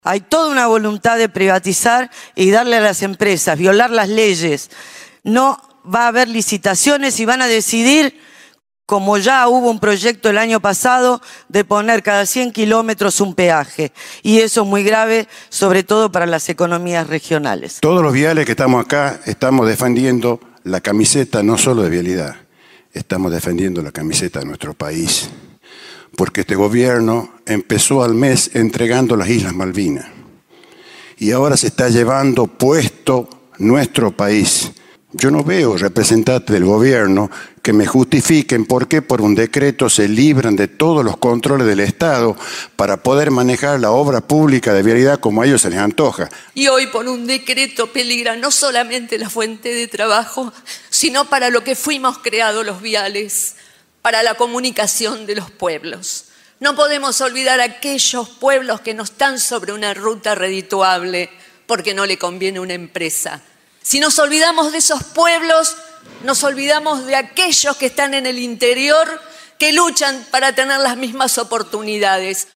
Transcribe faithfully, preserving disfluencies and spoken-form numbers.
Hay toda una voluntad de privatizar y darle a las empresas, violar las leyes. No va a haber licitaciones y van a decidir, como ya hubo un proyecto el año pasado, de poner cada cien kilómetros un peaje. Y eso es muy grave, sobre todo para las economías regionales. Todos los viales que estamos acá estamos defendiendo la camiseta no solo de vialidad, estamos defendiendo la camiseta de nuestro país. Porque este gobierno empezó al mes entregando las Islas Malvinas y ahora se está llevando puesto nuestro país. Yo no veo representantes del gobierno que me justifiquen por qué por un decreto se libran de todos los controles del Estado para poder manejar la obra pública de vialidad como a ellos se les antoja. Y hoy por un decreto peligra no solamente la fuente de trabajo, sino para lo que fuimos creados los viales, para la comunicación de los pueblos. No podemos olvidar a aquellos pueblos que no están sobre una ruta redituable porque no le conviene una empresa. Si nos olvidamos de esos pueblos, nos olvidamos de aquellos que están en el interior, que luchan para tener las mismas oportunidades.